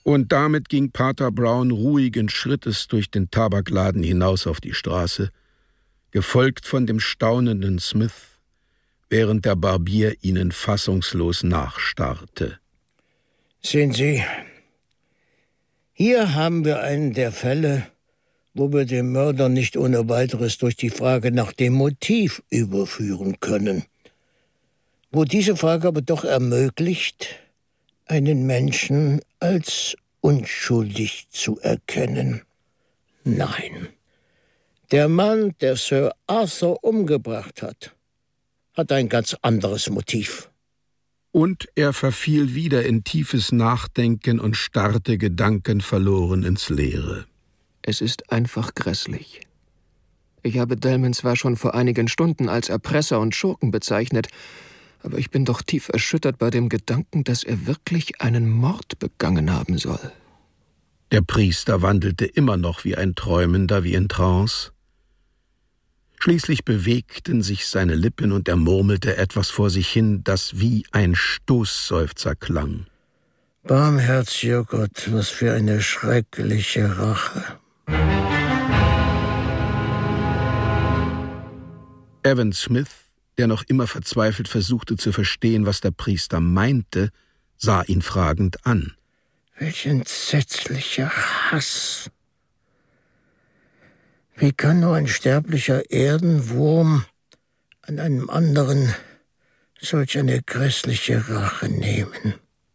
Speaker 2: Und damit ging Pater Brown ruhigen Schrittes durch den Tabakladen hinaus auf die Straße, gefolgt von dem staunenden Smith, während der Barbier ihnen fassungslos nachstarrte.
Speaker 6: Sehen Sie, hier haben wir einen der Fälle, wo wir den Mörder nicht ohne weiteres durch die Frage nach dem Motiv überführen können. Wo diese Frage aber doch ermöglicht, einen Menschen als unschuldig zu erkennen. Nein, der Mann, der Sir Arthur umgebracht hat, hat ein ganz anderes Motiv.
Speaker 2: Und er verfiel wieder in tiefes Nachdenken und starrte gedankenverloren ins Leere.
Speaker 3: Es ist einfach grässlich. Ich habe Delman zwar schon vor einigen Stunden als Erpresser und Schurken bezeichnet, aber ich bin doch tief erschüttert bei dem Gedanken, dass er wirklich einen Mord begangen haben soll.
Speaker 2: Der Priester wandelte immer noch wie ein Träumender, wie in Trance. Schließlich bewegten sich seine Lippen und er murmelte etwas vor sich hin, das wie ein Stoßseufzer klang.
Speaker 6: Barmherziger Gott, was für eine schreckliche Rache.
Speaker 2: Evan Smith, der noch immer verzweifelt versuchte zu verstehen, was der Priester meinte, sah ihn fragend an.
Speaker 6: Welch entsetzlicher Hass! Wie kann nur ein sterblicher Erdenwurm an einem anderen solch eine grässliche Rache nehmen?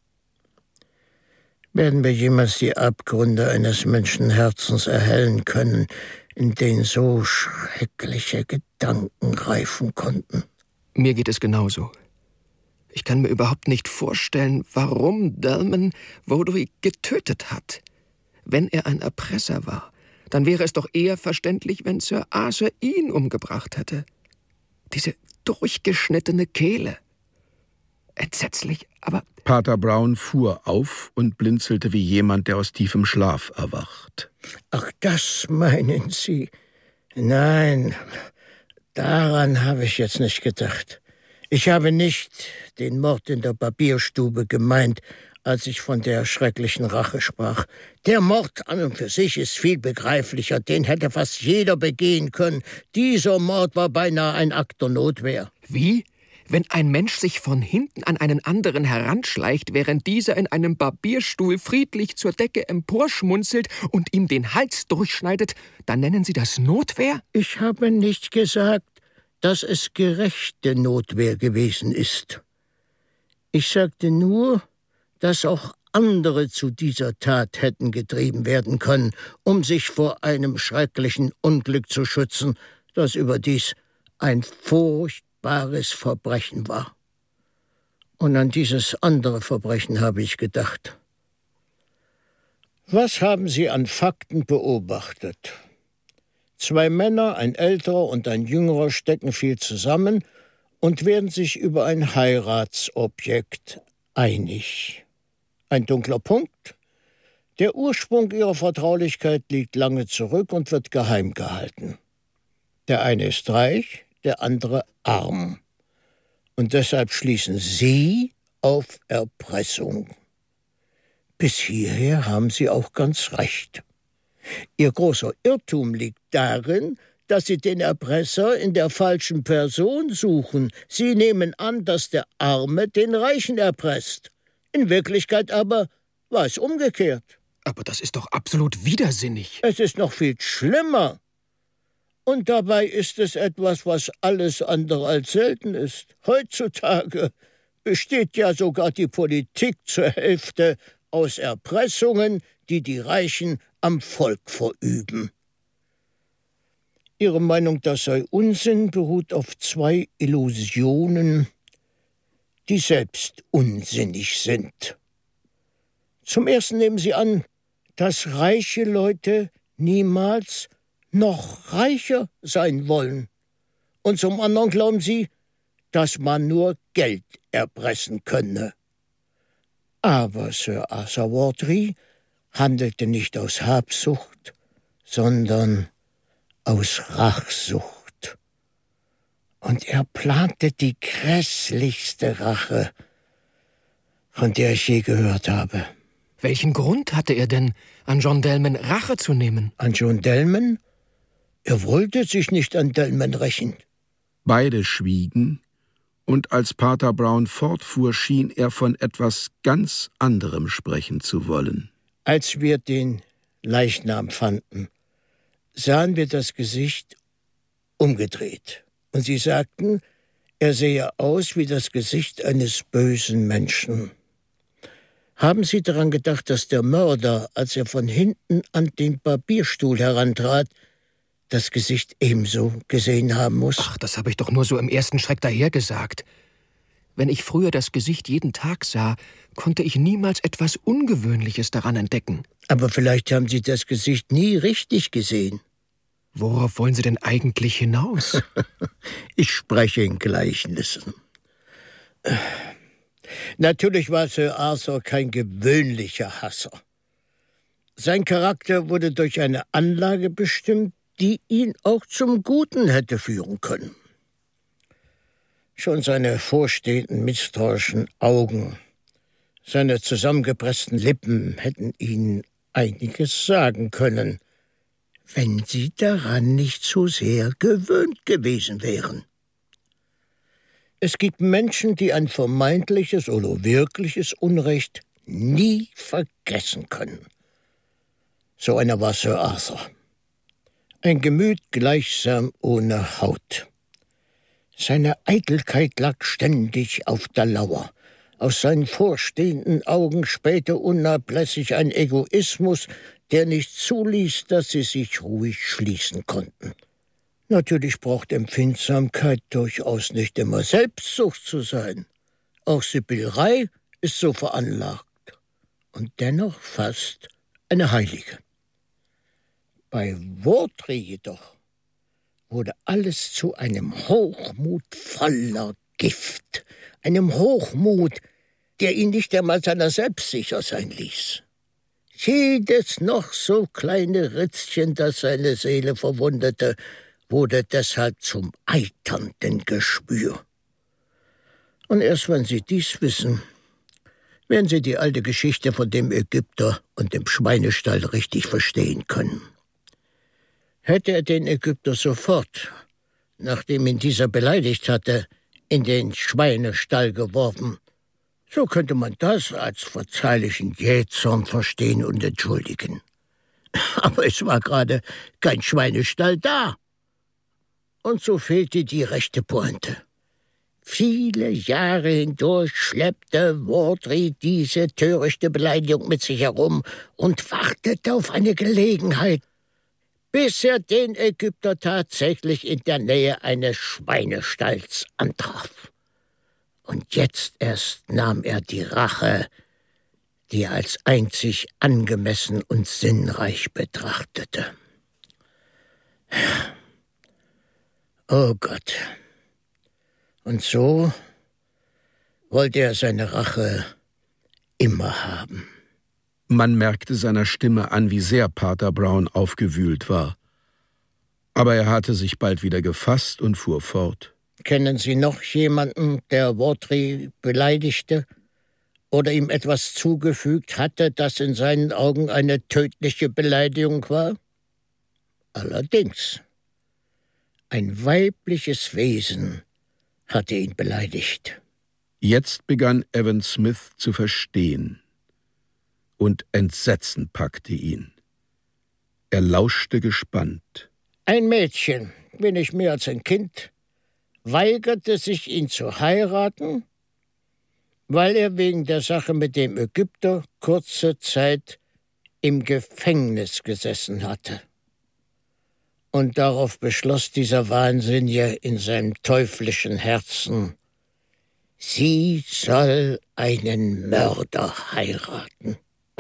Speaker 6: Werden wir jemals die Abgründe eines Menschenherzens erhellen können, in denen so schreckliche Gedanken reifen konnten?
Speaker 3: Mir geht es genauso. Ich kann mir überhaupt nicht vorstellen, warum Delman Vaudrey getötet hat. Wenn er ein Erpresser war, dann wäre es doch eher verständlich, wenn Sir Arthur ihn umgebracht hätte. Diese durchgeschnittene Kehle. Entsetzlich, aber...
Speaker 2: Pater Brown fuhr auf und blinzelte wie jemand, der aus tiefem Schlaf erwacht.
Speaker 6: Ach, das meinen Sie? Nein, daran habe ich jetzt nicht gedacht. Ich habe nicht den Mord in der Barbierstube gemeint, als ich von der schrecklichen Rache sprach. Der Mord an und für sich ist viel begreiflicher, den hätte fast jeder begehen können. Dieser Mord war beinahe ein Akt der Notwehr.
Speaker 3: Wie? Wenn ein Mensch sich von hinten an einen anderen heranschleicht, während dieser in einem Barbierstuhl friedlich zur Decke emporschmunzelt und ihm den Hals durchschneidet, dann nennen Sie das Notwehr?
Speaker 6: Ich habe nicht gesagt, dass es gerechte Notwehr gewesen ist. Ich sagte nur, dass auch andere zu dieser Tat hätten getrieben werden können, um sich vor einem schrecklichen Unglück zu schützen, das überdies ein furchtbares Verbrechen war. Und an dieses andere Verbrechen habe ich gedacht. Was haben Sie an Fakten beobachtet? Zwei Männer, ein älterer und ein jüngerer, stecken viel zusammen und werden sich über ein Heiratsobjekt einig. Ein dunkler Punkt. Der Ursprung ihrer Vertraulichkeit liegt lange zurück und wird geheim gehalten. Der eine ist reich, der andere arm. Und deshalb schließen Sie auf Erpressung. Bis hierher haben Sie auch ganz recht. Ihr großer Irrtum liegt darin, dass Sie den Erpresser in der falschen Person suchen. Sie nehmen an, dass der Arme den Reichen erpresst. In Wirklichkeit aber war es umgekehrt.
Speaker 3: Aber das ist doch absolut widersinnig.
Speaker 6: Es ist noch viel schlimmer. Und dabei ist es etwas, was alles andere als selten ist. Heutzutage besteht ja sogar die Politik zur Hälfte aus Erpressungen, die die Reichen am Volk verüben. Ihre Meinung, das sei Unsinn, beruht auf zwei Illusionen, die selbst unsinnig sind. Zum Ersten nehmen Sie an, dass reiche Leute niemals noch reicher sein wollen. Und zum anderen glauben Sie, dass man nur Geld erpressen könne. Aber Sir Arthur Vaudrey handelte nicht aus Habsucht, sondern aus Rachsucht. Und er plante die grässlichste Rache, von der ich je gehört habe.
Speaker 3: Welchen Grund hatte er denn, an John Delman Rache zu nehmen?
Speaker 6: An John Delman? Er wollte sich nicht an Delman rächen.
Speaker 2: Beide schwiegen, und als Pater Brown fortfuhr, schien er von etwas ganz anderem sprechen zu wollen.
Speaker 6: Als wir den Leichnam fanden, sahen wir das Gesicht umgedreht. Und sie sagten, er sehe aus wie das Gesicht eines bösen Menschen. Haben Sie daran gedacht, dass der Mörder, als er von hinten an den Barbierstuhl herantrat, das Gesicht ebenso gesehen haben muss?
Speaker 3: Ach, das habe ich doch nur so im ersten Schreck dahergesagt. Wenn ich früher das Gesicht jeden Tag sah, konnte ich niemals etwas Ungewöhnliches daran entdecken.
Speaker 6: Aber vielleicht haben Sie das Gesicht nie richtig gesehen.
Speaker 3: Worauf wollen Sie denn eigentlich hinaus?
Speaker 6: Ich spreche in Gleichnissen. Natürlich war Sir Arthur kein gewöhnlicher Hasser. Sein Charakter wurde durch eine Anlage bestimmt, die ihn auch zum Guten hätte führen können. Schon seine vorstehenden misstrauischen Augen, seine zusammengepressten Lippen hätten ihn einiges sagen können, wenn sie daran nicht so sehr gewöhnt gewesen wären. Es gibt Menschen, die ein vermeintliches oder wirkliches Unrecht nie vergessen können. So einer war Sir Arthur. Ein Gemüt gleichsam ohne Haut. Seine Eitelkeit lag ständig auf der Lauer. Aus seinen vorstehenden Augen spähte unablässig ein Egoismus, der nicht zuließ, dass sie sich ruhig schließen konnten. Natürlich braucht Empfindsamkeit durchaus nicht immer Selbstsucht zu sein. Auch Sibyllerei ist so veranlagt und dennoch fast eine Heilige. Bei Wortry jedoch wurde alles zu einem Hochmut voller Gift, einem Hochmut, der ihn nicht einmal seiner selbst sicher sein ließ. Jedes noch so kleine Ritzchen, das seine Seele verwundete, wurde deshalb zum eiternden Geschwür. Und erst wenn Sie dies wissen, werden Sie die alte Geschichte von dem Ägypter und dem Schweinestall richtig verstehen können. Hätte er den Ägypter sofort, nachdem ihn dieser beleidigt hatte, in den Schweinestall geworfen, so könnte man das als verzeihlichen Jähzorn verstehen und entschuldigen. Aber es war gerade kein Schweinestall da. Und so fehlte die rechte Pointe. Viele Jahre hindurch schleppte Wortry diese törichte Beleidigung mit sich herum und wartete auf eine Gelegenheit, bis er den Ägypter tatsächlich in der Nähe eines Schweinestalls antraf. Und jetzt erst nahm er die Rache, die er als einzig angemessen und sinnreich betrachtete. Oh Gott. Und so wollte er seine Rache immer haben.
Speaker 2: Man merkte seiner Stimme an, wie sehr Pater Brown aufgewühlt war. Aber er hatte sich bald wieder gefasst und fuhr fort.
Speaker 6: Kennen Sie noch jemanden, der Wortry beleidigte oder ihm etwas zugefügt hatte, das in seinen Augen eine tödliche Beleidigung war? Allerdings. Ein weibliches Wesen hatte ihn beleidigt.
Speaker 2: Jetzt begann Evan Smith zu verstehen. Und Entsetzen packte ihn. Er lauschte gespannt.
Speaker 6: Ein Mädchen, wenig mehr als ein Kind, weigerte sich, ihn zu heiraten, weil er wegen der Sache mit dem Ägypter kurze Zeit im Gefängnis gesessen hatte. Und darauf beschloss dieser Wahnsinnige in seinem teuflischen Herzen, sie soll einen Mörder heiraten.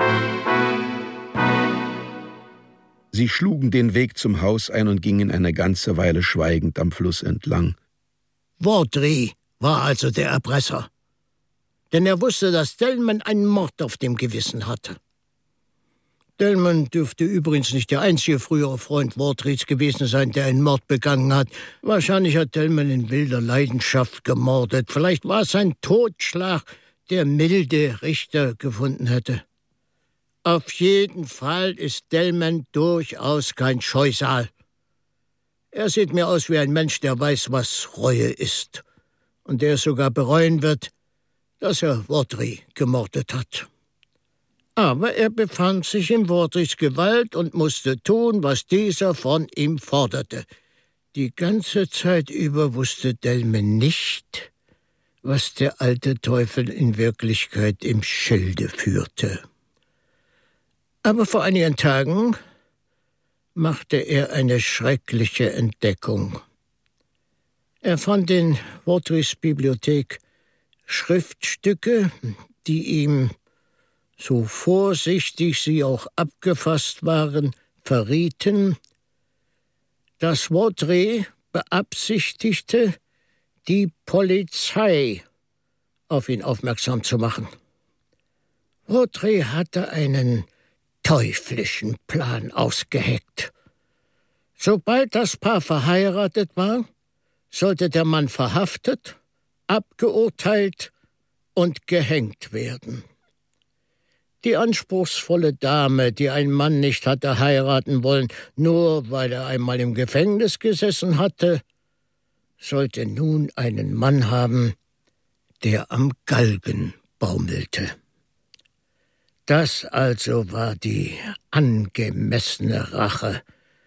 Speaker 2: Sie schlugen den Weg zum Haus ein und gingen eine ganze Weile schweigend am Fluss entlang.
Speaker 6: Wortry war also der Erpresser. Denn er wusste, dass Delman einen Mord auf dem Gewissen hatte. Delman dürfte übrigens nicht der einzige frühere Freund Wortrys gewesen sein, der einen Mord begangen hat. Wahrscheinlich hat Delman in wilder Leidenschaft gemordet. Vielleicht war es ein Totschlag, der milde Richter gefunden hätte. Auf jeden Fall ist Delman durchaus kein Scheusal. Er sieht mir aus wie ein Mensch, der weiß, was Reue ist. Und der sogar bereuen wird, dass er Vaudrey gemordet hat. Aber er befand sich in Vaudreys Gewalt und musste tun, was dieser von ihm forderte. Die ganze Zeit über wusste Delman nicht, was der alte Teufel in Wirklichkeit im Schilde führte. Aber vor einigen Tagen machte er eine schreckliche Entdeckung. Er fand in Vaudreys Bibliothek Schriftstücke, die ihm, so vorsichtig sie auch abgefasst waren, verrieten, dass Vaudrey beabsichtigte, die Polizei auf ihn aufmerksam zu machen. Vaudrey hatte einen teuflischen Plan ausgeheckt. Sobald das Paar verheiratet war, sollte der Mann verhaftet, abgeurteilt und gehängt werden. Die anspruchsvolle Dame, die ein Mann nicht hatte heiraten wollen, nur weil er einmal im Gefängnis gesessen hatte, sollte nun einen Mann haben, der am Galgen baumelte. Das also war die angemessene Rache,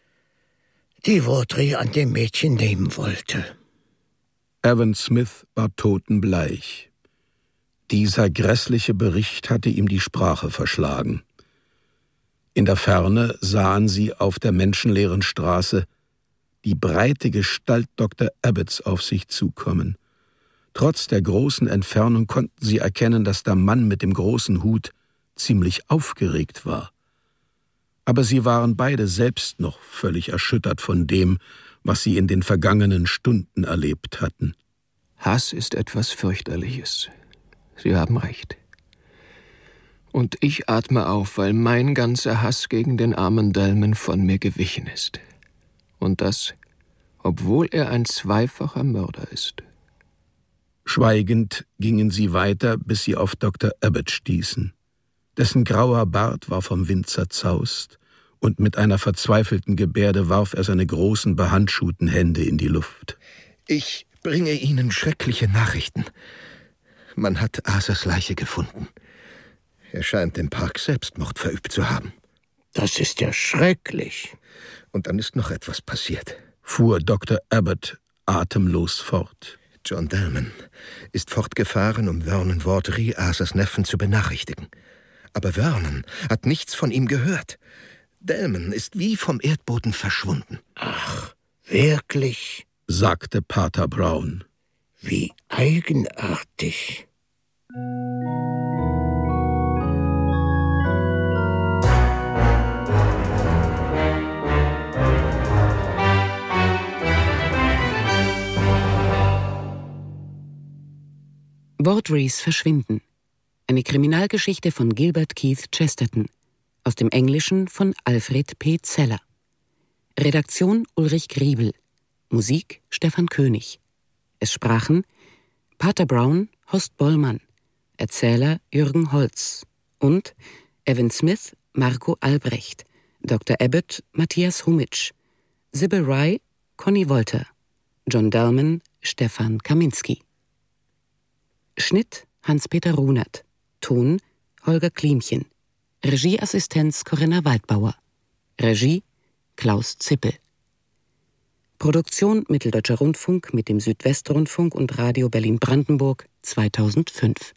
Speaker 6: die Vaudrey an dem Mädchen nehmen wollte.
Speaker 2: Evan Smith war totenbleich. Dieser grässliche Bericht hatte ihm die Sprache verschlagen. In der Ferne sahen sie auf der menschenleeren Straße die breite Gestalt Doktor Abbotts auf sich zukommen. Trotz der großen Entfernung konnten sie erkennen, dass der Mann mit dem großen Hut ziemlich aufgeregt war. Aber sie waren beide selbst noch völlig erschüttert von dem, was sie in den vergangenen Stunden erlebt hatten.
Speaker 3: Hass ist etwas fürchterliches. Sie haben recht. Und ich atme auf, weil mein ganzer Hass gegen den armen Delman von mir gewichen ist. Und das, obwohl er ein zweifacher Mörder ist.
Speaker 2: Schweigend gingen sie weiter, bis sie auf Doktor Abbott stießen. Dessen grauer Bart war vom Wind zerzaust, und mit einer verzweifelten Gebärde warf er seine großen, behandschuhten Hände in die Luft.
Speaker 5: Ich bringe Ihnen schreckliche Nachrichten. Man hat Arthurs Leiche gefunden. Er scheint im Park Selbstmord verübt zu haben.
Speaker 6: Das ist ja schrecklich.
Speaker 5: Und dann ist noch etwas passiert,
Speaker 2: fuhr Doktor Abbott atemlos fort.
Speaker 5: John Delman ist fortgefahren, um Vernon Vaudrey, Arthurs Neffen, zu benachrichtigen. Aber Vernon hat nichts von ihm gehört. Delman ist wie vom Erdboden verschwunden.
Speaker 6: Ach, wirklich?
Speaker 2: Sagte Pater Brown.
Speaker 6: Wie eigenartig.
Speaker 1: Vaudreys Verschwinden. Eine Kriminalgeschichte von Gilbert Keith Chesterton. Aus dem Englischen von Alfred P. Zeller. Redaktion Ulrich Griebel. Musik Stefan König. Es sprachen Pater Brown, Horst Bollmann, Erzähler Jürgen Holz und Evan Smith, Marco Albrecht, Doktor Abbott, Matthias Humitsch, Sybil Rye, Conny Wolter, John Delman, Stefan Kaminski. Schnitt Hans-Peter Runert. Ton Holger Klimchen. Regieassistenz Corinna Waldbauer. Regie Klaus Zippel. Produktion Mitteldeutscher Rundfunk mit dem Südwestrundfunk und Radio Berlin-Brandenburg zweitausendfünf.